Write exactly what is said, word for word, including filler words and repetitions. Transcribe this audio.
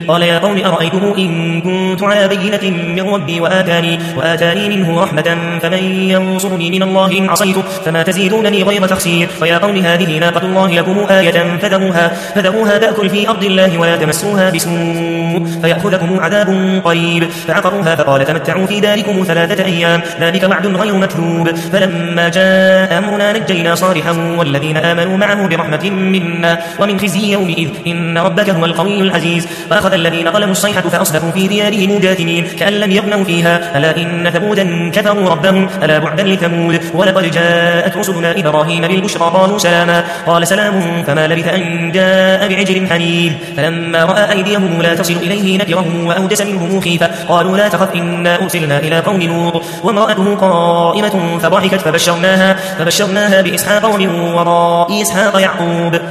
قال يا قوم أرأيتم إن كنت على بينة من ربي وآتاني, وآتاني منه رحمة فمن ينصرني من الله إن عصيته فما تزيدونني غير تخسير. ويا قوم هذه ناقة الله لكم آية فذروها, فذروها تأكل في أرض الله ولا تمسوها بسوء فيأخذكم عذاب قريب. فعقروها فقال تمتعوا في داركم ثلاثة أيام ذلك وعد غير مكذوب. فلما جاء أمرنا نجينا صالحا والذين آمنوا معه برحمة منا ومن خزي يومئذ إن ربك هو القوي العزيز. فأخذ الذين ظلموا الصيحة فأصبحوا في ديارهم جاثمين كأن لم يغنوا فيها ألا إن ثمودا كفروا ربهم ألا بعدا لثمود. ولقد جاءت رسلنا إبراهيم بالبشرى قالوا سلاما قال سلام فما لبث أن جاء بعجل حنيذ. فلما رأى أيديهم لا تصل إليه نكرهم وأوجس منهم خيفة قالوا لا تخف إنا أرسلنا إلى قوم لوط. وامرأته قائمة فضحكت فبشرناها, فبشرناها بإسحاق ومن وراء إسحاق يعقوب.